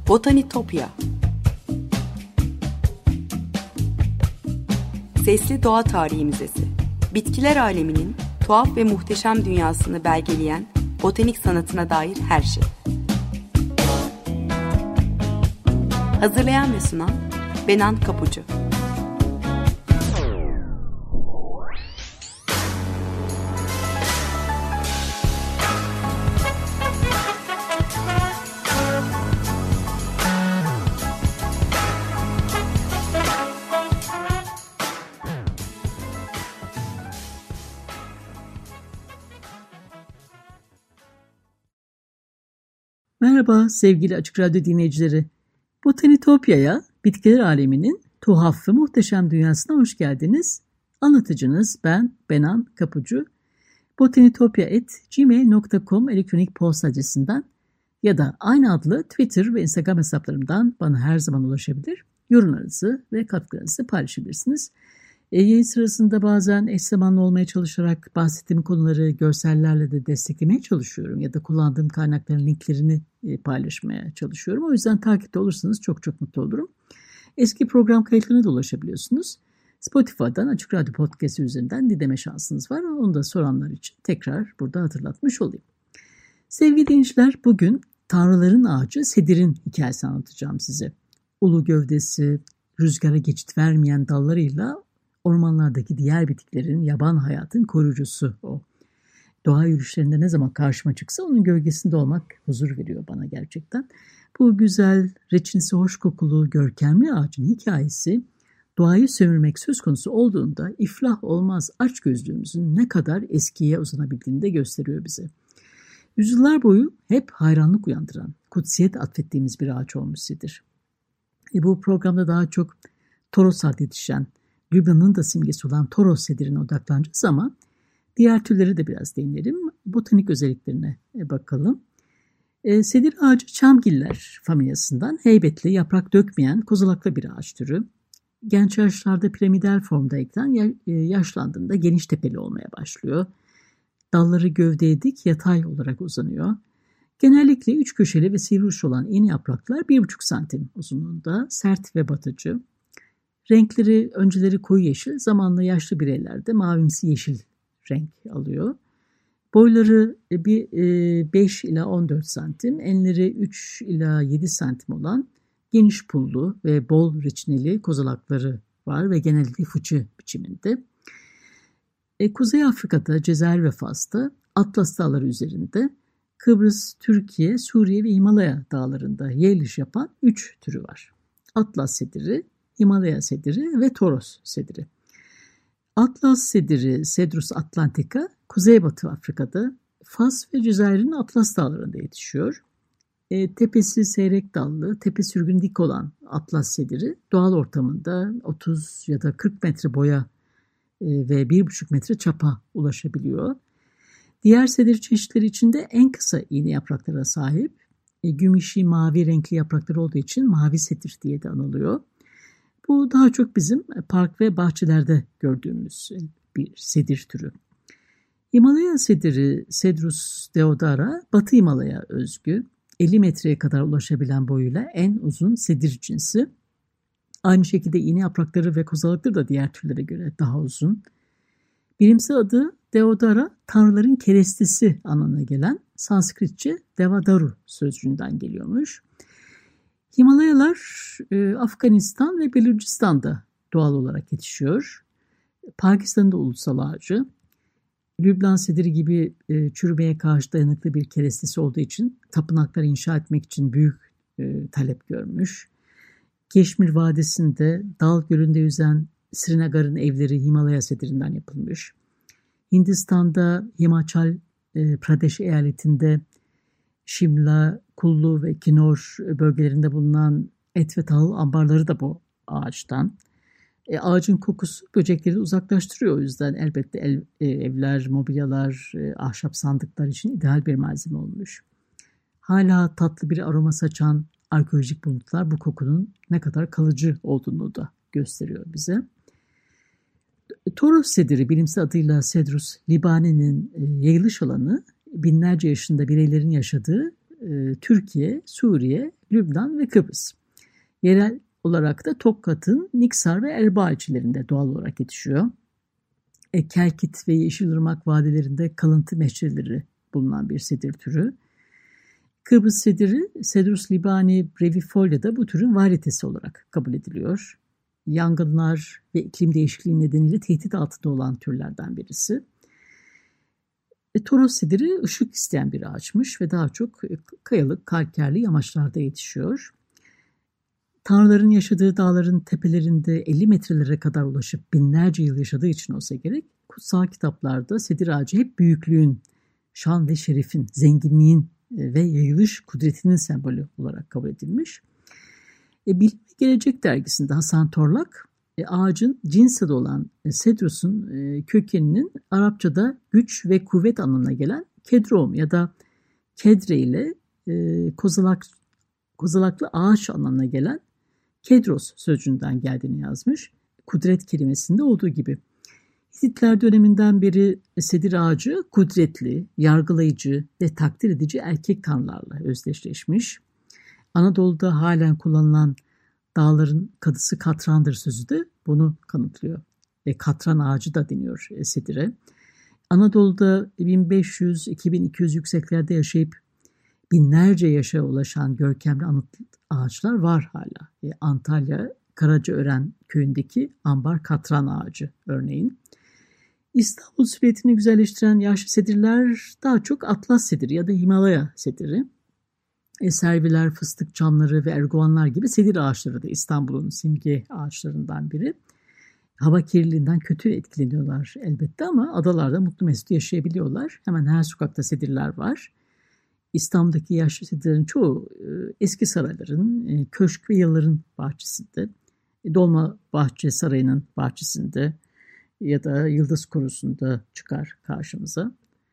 Botanitopya. Sesli Doğa Tarihi Müzesi. Bitkiler aleminin tuhaf ve muhteşem dünyasını belgeleyen botanik sanatına dair her şey. Hazırlayan ve sunan Benan Kapucu. Merhaba sevgili Açık Radyo dinleyicileri. Botanitopya'ya, bitkiler aleminin tuhaf ve muhteşem dünyasına hoş geldiniz. Anlatıcınız ben Benan Kapucu. botanitopya@gmail.com elektronik posta adresinden ya da aynı adlı Twitter ve Instagram hesaplarımdan bana her zaman ulaşabilir. Yorumlarınızı ve katkılarınızı paylaşabilirsiniz. Yayın sırasında bazen eş zamanlı olmaya çalışarak bahsettiğim konuları görsellerle de desteklemeye çalışıyorum ya da kullandığım kaynakların linklerini paylaşmaya çalışıyorum. O yüzden takipte olursanız çok mutlu olurum. Eski program kayıtlarına da ulaşabiliyorsunuz. Spotify'dan Açık Radyo Podcast üzerinden dinleme şansınız var. Onu da soranlar için tekrar burada hatırlatmış olayım. Sevgili dinleyiciler, bugün Tanrıların Ağacı Sedir'in hikayesini anlatacağım size. Ulu gövdesi, rüzgara geçit vermeyen dallarıyla ormanlardaki diğer bitkilerin, yaban hayatın koruyucusu o. Doğa yürüyüşlerinde ne zaman karşıma çıksa onun gölgesinde olmak huzur veriyor bana gerçekten. Bu güzel, reçinsi hoş kokulu, görkemli ağacın hikayesi doğayı sömürmek söz konusu olduğunda iflah olmaz açgözlülüğümüzün ne kadar eskiye uzanabildiğini de gösteriyor bize. Yüzyıllar boyu hep hayranlık uyandıran, kutsiyet atfettiğimiz bir ağaç olmuş Sedir. Bu programda daha çok Toros'ta yetişen, Lübnan'ın da simgesi olan Toros sedirine odaklanacağız ama diğer türleri de biraz değinelim. Botanik özelliklerine bakalım. Sedir ağacı çamgiller familyasından heybetli, yaprak dökmeyen, kozalaklı bir ağaç türü. Genç yaşlarda piramidal formdayken yaşlandığında geniş tepeli olmaya başlıyor. Dalları gövdeye dik, yatay olarak uzanıyor. Genellikle 3 köşeli ve sivri uç olan yeni yapraklar 1,5 santim uzunluğunda, sert ve batıcı. Renkleri önceleri koyu yeşil, zamanla yaşlı bireylerde mavimsi yeşil renk alıyor. Boyları 5 ila 14 santim, enleri 3 ila 7 santim olan geniş pullu ve bol reçineli kozalakları var ve genellikle fıçı biçiminde. Kuzey Afrika'da, Cezayir ve Fas'ta, Atlas Dağları üzerinde, Kıbrıs, Türkiye, Suriye ve Himalaya dağlarında yerleş yapan 3 türü var. Atlas sediri, Himalaya sediri ve Toros sediri. Atlas sediri, Cedrus atlantica, Kuzeybatı Afrika'da, Fas ve Cezayir'in Atlas dağlarında yetişiyor. Tepesi seyrek dallı, tepe sürgün dik olan Atlas sediri doğal ortamında 30 ya da 40 metre boya ve 1,5 metre çapa ulaşabiliyor. Diğer sedir çeşitleri içinde en kısa iğne yapraklara sahip, gümüşi mavi renkli yaprakları olduğu için mavi sedir diye de anılıyor. Bu daha çok bizim park ve bahçelerde gördüğümüz bir sedir türü. Himalaya sediri Cedrus deodara, Batı Himalaya özgü, 50 metreye kadar ulaşabilen boyuyla en uzun sedir cinsi. Aynı şekilde iğne yaprakları ve kozalakları da diğer türlere göre daha uzun. Bilimsel adı deodara, tanrıların kerestesi anlamına gelen Sanskritçe devadaru sözcüğünden geliyormuş. Himalayalar Afganistan ve Belucistan'da doğal olarak yetişiyor. Pakistan'da ulusal ağacı. Lübnan sediri gibi çürümeye karşı dayanıklı bir kerestesi olduğu için tapınaklar inşa etmek için büyük talep görmüş. Keşmir Vadisi'nde Dal Gölü'nde yüzen Srinagar'ın evleri Himalaya sedirinden yapılmış. Hindistan'da Himachal Pradesh eyaletinde Şimla, Kullu ve Kinor bölgelerinde bulunan et ve tahıl ambarları da bu ağaçtan. Ağacın kokusu böcekleri uzaklaştırıyor, o yüzden elbette evler, mobilyalar, ahşap sandıklar için ideal bir malzeme olmuş. Hala tatlı bir aroma saçan arkeolojik buluntular bu kokunun ne kadar kalıcı olduğunu da gösteriyor bize. Toros sediri, bilimsel adıyla Cedrus libani'nin yayılış alanı binlerce yaşında bireylerin yaşadığı Türkiye, Suriye Lübnan ve Kıbrıs. Yerel olarak da Tokat'ın Niksar ve Erbaa ilçelerinde doğal olarak yetişiyor. Kelkit ve Yeşilırmak vadilerinde kalıntı meşreleri bulunan bir sedir türü. Kıbrıs sediri Cedrus libani brevifolia da bu türün varitesi olarak kabul ediliyor. Yangınlar ve iklim değişikliği nedeniyle tehdit altında olan türlerden birisi. Toros sediri ışık isteyen bir ağaçmış ve daha çok kayalık, kalkerli yamaçlarda yetişiyor. Tanrıların yaşadığı dağların tepelerinde 50 metrelere kadar ulaşıp binlerce yıl yaşadığı için olsa gerek, kutsal kitaplarda sedir ağacı hep büyüklüğün, şan ve şerefin, zenginliğin ve yayılış kudretinin sembolü olarak kabul edilmiş. Bilim ve Gelecek dergisinde Hasan Torlak, ağacın cins adı olan Cedrus'un kökeninin Arapçada güç ve kuvvet anlamına gelen kedrom ya da kedre ile kozalaklı ağaç anlamına gelen kedros sözcüğünden geldiğini yazmış. Kudret kelimesinde olduğu gibi. Hititler döneminden beri sedir ağacı kudretli, yargılayıcı ve takdir edici erkek tanrılarla özdeşleşmiş. Anadolu'da halen kullanılan dağların kadısı katrandır sözü de bunu kanıtlıyor. Katran ağacı da deniyor sedire. Anadolu'da 1500-2200 yükseklerde yaşayıp binlerce yaşa ulaşan görkemli anıt ağaçlar var hala. Antalya Karacaören köyündeki ambar katran ağacı örneğin. İstanbul silüetini güzelleştiren yaşlı sedirler daha çok Atlas sediri ya da Himalaya sediri. Serviler, fıstık çamları ve erguvanlar gibi sedir ağaçları da İstanbul'un simge ağaçlarından biri. Hava kirliliğinden kötü etkileniyorlar elbette ama adalarda mutlu mesut yaşayabiliyorlar. Hemen her sokakta sedirler var. İstanbul'daki yaşlı sedirlerin çoğu eski sarayların, köşk ve yalıların bahçesinde, Dolmabahçe Sarayı'nın bahçesinde ya da Yıldız Korusu'nda çıkar karşımıza.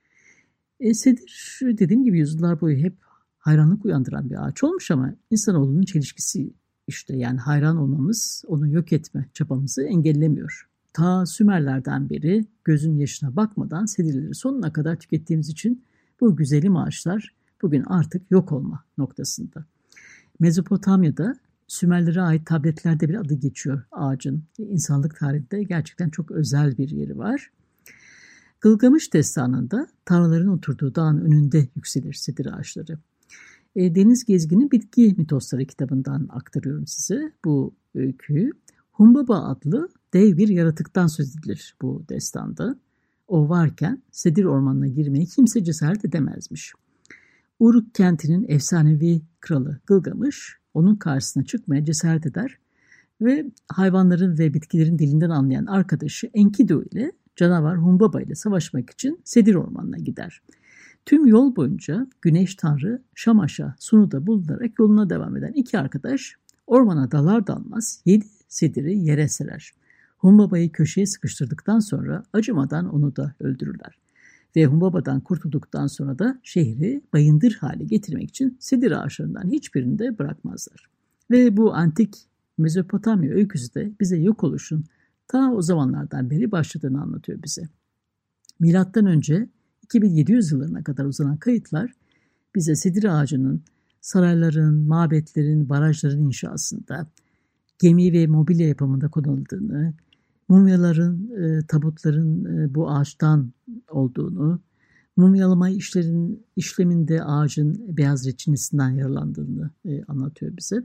Sedir dediğim gibi yüzyıllar boyu hep hayranlık uyandıran bir ağaç olmuş ama insanoğlunun çelişkisi işte, yani hayran olmamız onu yok etme çabamızı engellemiyor. Ta Sümerlerden beri gözün yaşına bakmadan sedirleri sonuna kadar tükettiğimiz için bu güzelim ağaçlar bugün artık yok olma noktasında. Mezopotamya'da Sümerlere ait tabletlerde bile adı geçiyor ağacın. İnsanlık tarihinde gerçekten çok özel bir yeri var. Gılgamış destanında tanrıların oturduğu dağın önünde yükselir sedir ağaçları. Deniz Gezgin'in Bitki Mitosları kitabından aktarıyorum size bu öyküyü. Humbaba adlı dev bir yaratıktan söz edilir bu destanda. O varken sedir ormanına girmeye kimse cesaret edemezmiş. Uruk kentinin efsanevi kralı Gılgamış onun karşısına çıkmaya cesaret eder ve hayvanların ve bitkilerin dilinden anlayan arkadaşı Enkidu ile canavar Humbaba ile savaşmak için sedir ormanına gider. Tüm yol boyunca Güneş Tanrı Şamaş'a Sunu'da bulunarak yoluna devam eden iki arkadaş ormana dalar dalmaz 7 sediri yere serer. Humbaba'yı köşeye sıkıştırdıktan sonra acımadan onu da öldürürler. Ve Humbaba'dan kurtulduktan sonra da şehri bayındır hale getirmek için sedir ağaçlarından hiçbirini de bırakmazlar. Ve bu antik Mezopotamya öyküsü de bize yok oluşun ta o zamanlardan beri başladığını anlatıyor bize. Milattan önce 2700 yıllarına kadar uzanan kayıtlar bize sedir ağacının sarayların, mabetlerin, barajların inşasında, gemi ve mobilya yapımında kullanıldığını, mumyaların, tabutların bu ağaçtan olduğunu, mumyalama işleminde ağacın beyaz reçinesinden yararlandığını anlatıyor bize.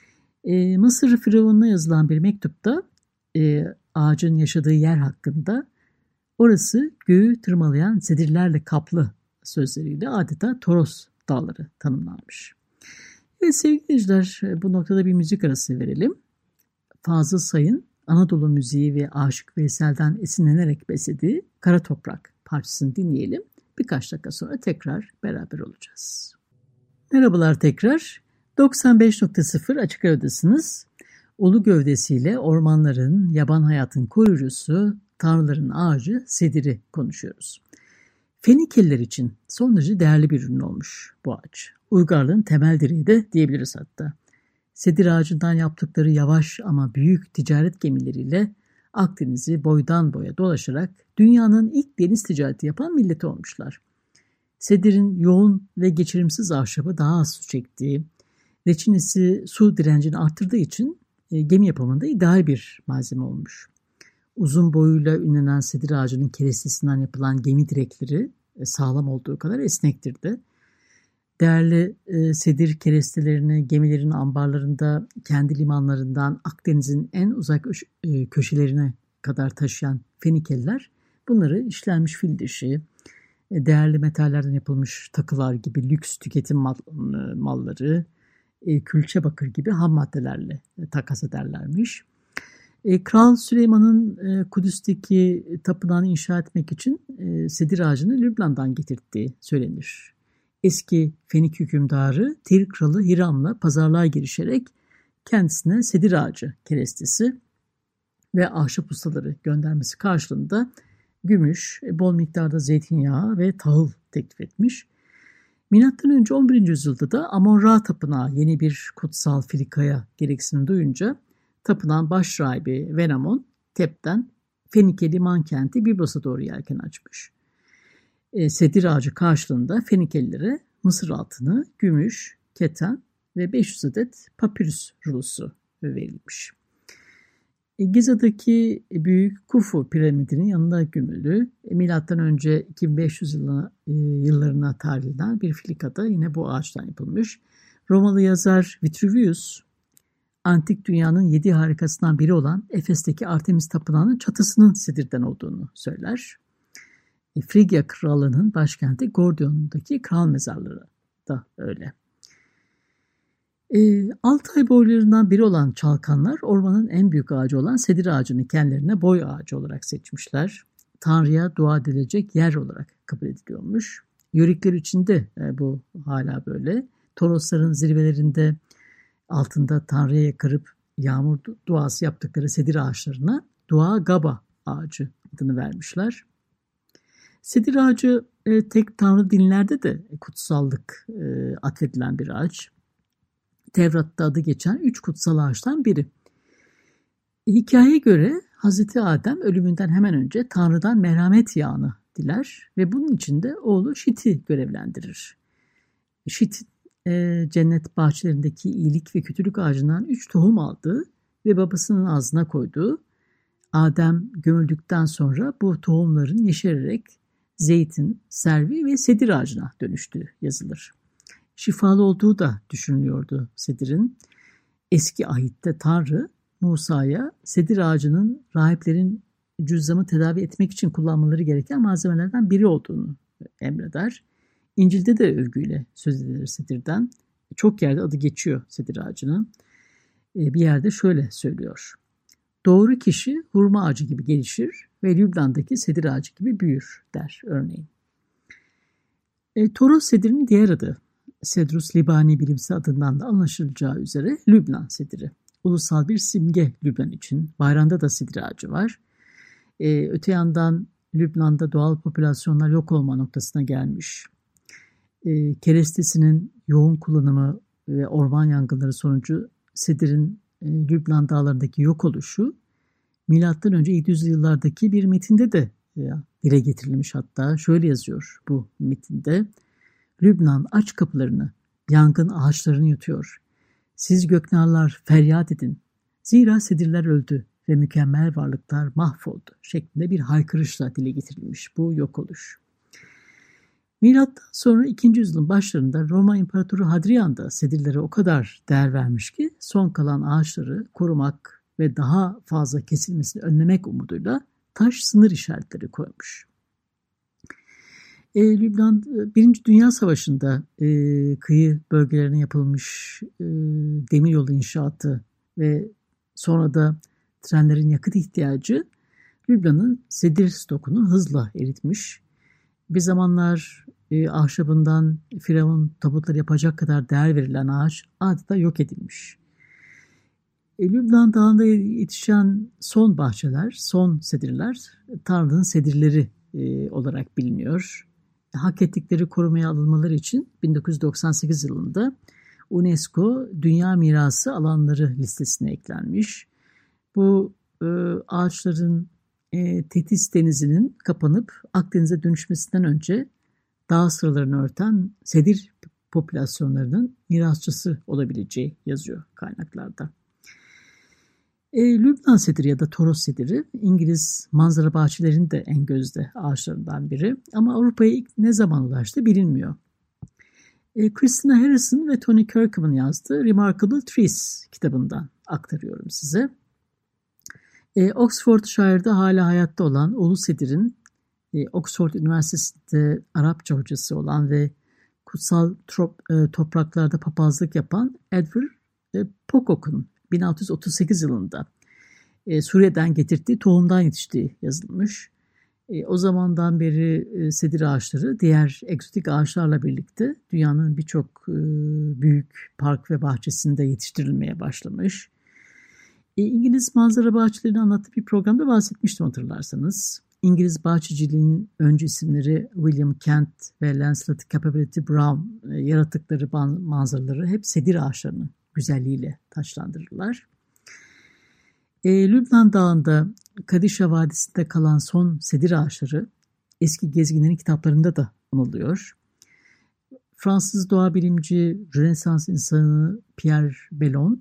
Mısır Firavun'una yazılan bir mektupta ağacın yaşadığı yer hakkında orası göğü tırmalayan sedirlerle kaplı sözleriyle adeta Toros dağları tanımlanmış. Evet sevgili dinleyiciler, bu noktada bir müzik arası verelim. Fazıl Say'ın Anadolu müziği ve Aşık Veysel'den esinlenerek beslediği Kara Toprak parçasını dinleyelim. Birkaç dakika sonra tekrar beraber olacağız. Merhabalar tekrar. 95.0 Açık Radyo'dasınız. Ulu gövdesiyle ormanların, yaban hayatın koruyucusu, tanrıların ağacı sediri konuşuyoruz. Fenikeliler için son derece değerli bir ürün olmuş bu ağaç. Uygarlığın temel direği de diyebiliriz hatta. Sedir ağacından yaptıkları yavaş ama büyük ticaret gemileriyle Akdeniz'i boydan boya dolaşarak dünyanın ilk deniz ticareti yapan milleti olmuşlar. Sedirin yoğun ve geçirimsiz ahşabı daha az su çektiği Reçinesi su direncini arttırdığı için gemi yapımında ideal bir malzeme olmuş. Uzun boyuyla ünlenen sedir ağacının kerestesinden yapılan gemi direkleri sağlam olduğu kadar esnektir de. Değerli sedir kerestelerini gemilerin ambarlarında, kendi limanlarından Akdeniz'in en uzak köşelerine kadar taşıyan Fenikeliler bunları işlenmiş fil dişi, değerli metallerden yapılmış takılar gibi lüks tüketim malları, külçe bakır gibi ham maddelerle takas ederlermiş. Kral Süleyman'ın Kudüs'teki tapınağını inşa etmek için sedir ağacını Lübnan'dan getirttiği söylenir. Eski Fenik hükümdarı Tir kralı Hiram'la pazarlığa girişerek kendisine sedir ağacı kerestesi ve ahşap ustaları göndermesi karşılığında gümüş, bol miktarda zeytinyağı ve tahıl teklif etmiş. Milattan önce 11. yüzyılda da Amon-Ra tapınağı yeni bir kutsal filikaya gereksinim duyunca tapınağın baş rahibi Venamon Tep'ten Fenike liman kenti Bibros'a doğru yelken açmış. Sedir ağacı karşılığında Fenikelilere Mısır altını, gümüş, keten ve 500 adet papirüs rulosu verilmiş. Giza'daki büyük Kufu piramidinin yanında gömülü milattan önce 2500 yıllarına tarih eden bir filikada yine bu ağaçtan yapılmış. Romalı yazar Vitruvius antik dünyanın 7 harikasından biri olan Efes'teki Artemis Tapınağı'nın çatısının sedirden olduğunu söyler. Frigya krallığının başkenti Gordion'daki kral mezarları da öyle. Altay boylarından biri olan çalkanlar ormanın en büyük ağacı olan sedir ağacını kendilerine boy ağacı olarak seçmişler. Tanrı'ya dua edilecek yer olarak kabul ediliyormuş. Yörükler içinde bu hala böyle. Torosların zirvelerinde altında Tanrı'ya yakarıp yağmur duası yaptıkları sedir ağaçlarına Dua Gaba ağacı adını vermişler. Sedir ağacı tek tanrı dinlerde de kutsallık atfedilen bir ağaç. Tevrat'ta adı geçen 3 kutsal ağaçtan biri. Hikayeye göre Hazreti Adem ölümünden hemen önce Tanrı'dan merhamet yağını diler ve bunun için de oğlu Şit'i görevlendirir. Şit cennet bahçelerindeki iyilik ve kötülük ağacından 3 tohum aldı ve babasının ağzına koydu. Adem gömüldükten sonra bu tohumların yeşererek zeytin, servi ve sedir ağacına dönüştüğü yazılır. Şifalı olduğu da düşünülüyordu sedirin. Eski ahitte Tanrı Musa'ya sedir ağacının rahiplerin cüzzamı tedavi etmek için kullanmaları gereken malzemelerden biri olduğunu emreder. İncil'de de övgüyle söz edilir sedirden. Çok yerde adı geçiyor sedir ağacının. Bir yerde şöyle söylüyor. Doğru kişi hurma ağacı gibi gelişir ve Lübnan'daki sedir ağacı gibi büyür der örneğin. Toros sedirinin diğer adı Cedrus libani bilimsel adından da anlaşılacağı üzere Lübnan sediri. Ulusal bir simge Lübnan için. Bayramda da sedir ağacı var. Öte yandan Lübnan'da doğal popülasyonlar yok olma noktasına gelmiş. Kerestesinin yoğun kullanımı ve orman yangınları sonucu sedirin Lübnan dağlarındaki yok oluşu milattan önce 700'lü yıllardaki bir metinde de dile getirilmiş hatta. Şöyle yazıyor bu metinde. Lübnan aç kapılarını, yangın ağaçlarını yutuyor. Siz göknarlar feryat edin. Zira sedirler öldü ve mükemmel varlıklar mahvoldu şeklinde bir haykırışla dile getirilmiş bu yok oluş. Milattan sonra 2. yüzyılın başlarında Roma İmparatoru Hadrian da sedirlere o kadar değer vermiş ki son kalan ağaçları korumak ve daha fazla kesilmesini önlemek umuduyla taş sınır işaretleri koymuş. Lübnan 1. Dünya Savaşı'nda kıyı bölgelerine yapılmış demiryolu inşaatı ve sonra da trenlerin yakıt ihtiyacı Lübnan'ın sedir stokunu hızla eritmiş. Bir zamanlar ahşabından firavun tabutları yapacak kadar değer verilen ağaç adeta yok edilmiş. Lübnan Dağı'nda yetişen son bahçeler, son sedirler Tanrı'nın sedirleri olarak biliniyor. Hak ettikleri korumaya alınmaları için 1998 yılında UNESCO Dünya Mirası alanları listesine eklenmiş. Bu ağaçların Tetis Denizi'nin kapanıp Akdeniz'e dönüşmesinden önce dağ sıralarını örten sedir popülasyonlarının mirasçısı olabileceği yazıyor kaynaklarda. Lübnan sediri ya da Toros sediri İngiliz manzara bahçelerinin de en gözde ağaçlarından biri ama Avrupa'ya ilk ne zaman ulaştı bilinmiyor. Christina Harrison ve Tony Kirkham'ın yazdığı Remarkable Trees kitabından aktarıyorum size. Oxfordshire'da hala hayatta olan Ulu Sedir'in Oxford Üniversitesi'nde Arapça hocası olan ve kutsal topraklarda papazlık yapan Edward Pocock'un 1638 yılında Suriye'den getirdiği tohumdan yetiştiği yazılmış. O zamandan beri sedir ağaçları diğer egzotik ağaçlarla birlikte dünyanın birçok büyük park ve bahçesinde yetiştirilmeye başlamış. İngiliz manzara bahçelerini anlattığı bir programda bahsetmiştim hatırlarsanız. İngiliz bahçeciliğinin öncü isimleri William Kent ve Lancelot Capability Brown yarattıkları manzaraları hep sedir ağaçlarının güzelliğiyle taçlandırırlar. Lübnan Dağı'nda Kadişa Vadisi'nde kalan son sedir ağaçları eski gezginlerin kitaplarında da anılıyor. Fransız doğa bilimci Rönesans insanı Pierre Bellon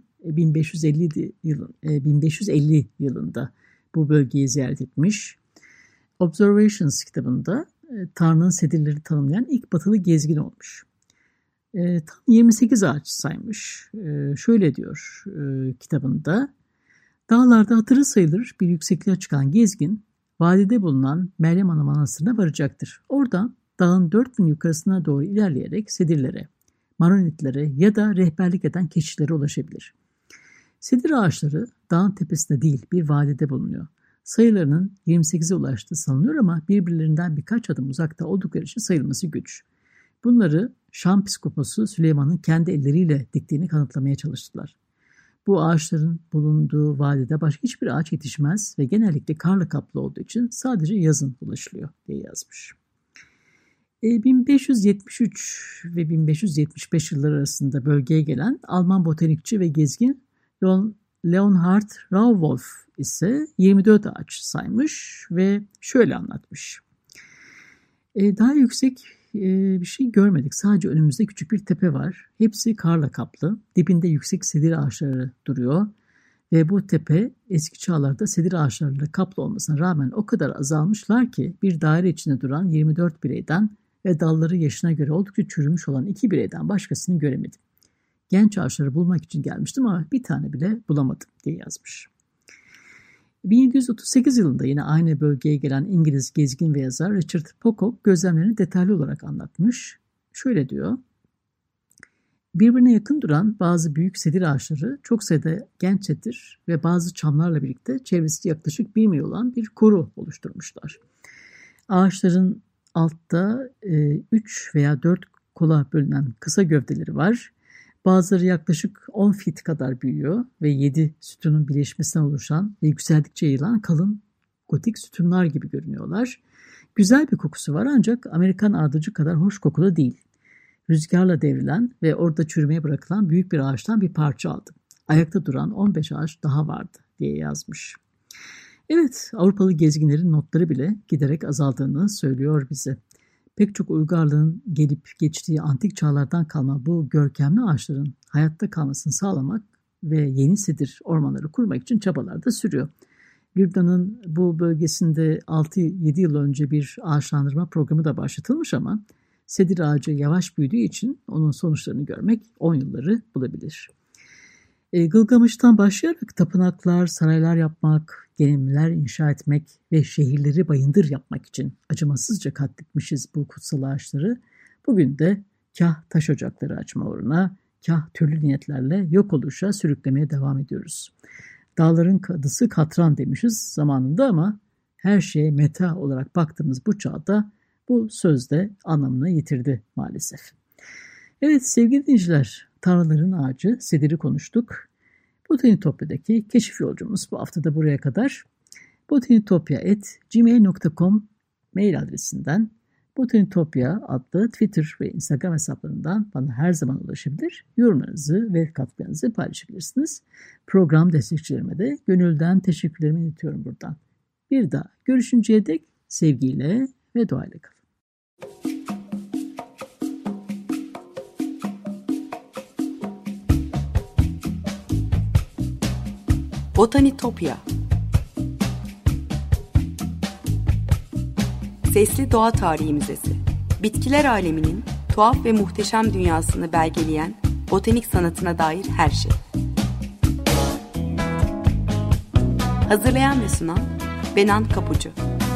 1550 yılında bu bölgeyi ziyaret etmiş. Observations kitabında Tanrı'nın sedirleri tanımlayan ilk batılı gezgin olmuş. Tam 28 ağaç saymış. Şöyle diyor kitabında. Dağlarda hatırı sayılır bir yüksekliğe çıkan gezgin, vadide bulunan Meryem Ana Manastırı'na varacaktır. Oradan dağın 4000 yukarısına doğru ilerleyerek sedirlere, maronitlere ya da rehberlik eden keşişlere ulaşabilir. Sedir ağaçları dağın tepesinde değil bir vadide bulunuyor. Sayılarının 28'e ulaştığı sanılıyor ama birbirlerinden birkaç adım uzakta oldukları için sayılması güç. Bunları Şam Piskoposu Süleyman'ın kendi elleriyle diktiğini kanıtlamaya çalıştılar. Bu ağaçların bulunduğu vadide başka hiçbir ağaç yetişmez ve genellikle karla kaplı olduğu için sadece yazın ulaşılıyor diye yazmış. 1573 ve 1575 yılları arasında bölgeye gelen Alman botanikçi ve gezgin Leonhard Rauwolf ise 24 ağaç saymış ve şöyle anlatmış. Daha yüksek bir şey görmedik. Sadece önümüzde küçük bir tepe var. Hepsi karla kaplı. Dibinde yüksek sedir ağaçları duruyor. Ve bu tepe eski çağlarda sedir ağaçlarıyla kaplı olmasına rağmen o kadar azalmışlar ki bir daire içinde duran 24 bireyden ve dalları yaşına göre oldukça çürümüş olan 2 bireyden başkasını göremedim. Genç ağaçları bulmak için gelmiştim ama bir tane bile bulamadım diye yazmış. 1738 yılında yine aynı bölgeye gelen İngiliz gezgin ve yazar Richard Pocock gözlemlerini detaylı olarak anlatmış. Şöyle diyor, birbirine yakın duran bazı büyük sedir ağaçları çok sayıda genç sedir ve bazı çamlarla birlikte çevresi yaklaşık 1 mil olan bir koru oluşturmuşlar. Ağaçların altta 3 veya 4 kola bölünen kısa gövdeleri var. Bazıları yaklaşık 10 fit kadar büyüyor ve 7 sütunun birleşmesinden oluşan ve yükseldikçe yayılan kalın gotik sütunlar gibi görünüyorlar. Güzel bir kokusu var ancak Amerikan ardıcı kadar hoş kokulu değil. Rüzgarla devrilen ve orada çürümeye bırakılan büyük bir ağaçtan bir parça aldım. Ayakta duran 15 ağaç daha vardı diye yazmış. Evet, Avrupalı gezginlerin notları bile giderek azaldığını söylüyor bize. Pek çok uygarlığın gelip geçtiği antik çağlardan kalma bu görkemli ağaçların hayatta kalmasını sağlamak ve yeni sedir ormanları kurmak için çabalar da sürüyor. Lübnan'ın bu bölgesinde 6-7 yıl önce bir ağaçlandırma programı da başlatılmış ama sedir ağacı yavaş büyüdüğü için onun sonuçlarını görmek 10 yılları bulabilir. Gılgamış'tan başlayarak tapınaklar, saraylar yapmak, gemiler inşa etmek ve şehirleri bayındır yapmak için acımasızca katletmişiz bu kutsal ağaçları. Bugün de kah taş ocakları açma uğruna, kah türlü niyetlerle yok oluşa sürüklemeye devam ediyoruz. Dağların kadısı katran demişiz zamanında ama her şeye meta olarak baktığımız bu çağda bu söz de anlamını yitirdi maalesef. Evet sevgili dinleyiciler, Tanrıların Ağacı Sedir'i konuştuk. Botanitopya'daki keşif yolcumuz bu hafta da buraya kadar. botanitopya@gmail.com mail adresinden, Botanitopya adlı Twitter ve Instagram hesaplarından bana her zaman ulaşabilir. Yorumlarınızı ve katkılarınızı paylaşabilirsiniz. Program destekçilerime de gönülden teşekkürlerimi iletiyorum buradan. Bir daha görüşünceye dek sevgiyle ve duayla kalın. Botanitopya. Sesli Doğa Tarihi Müzesi. Bitkiler aleminin tuhaf ve muhteşem dünyasını belgeleyen botanik sanatına dair her şey. Hazırlayan ve sunan Benan Kapucu.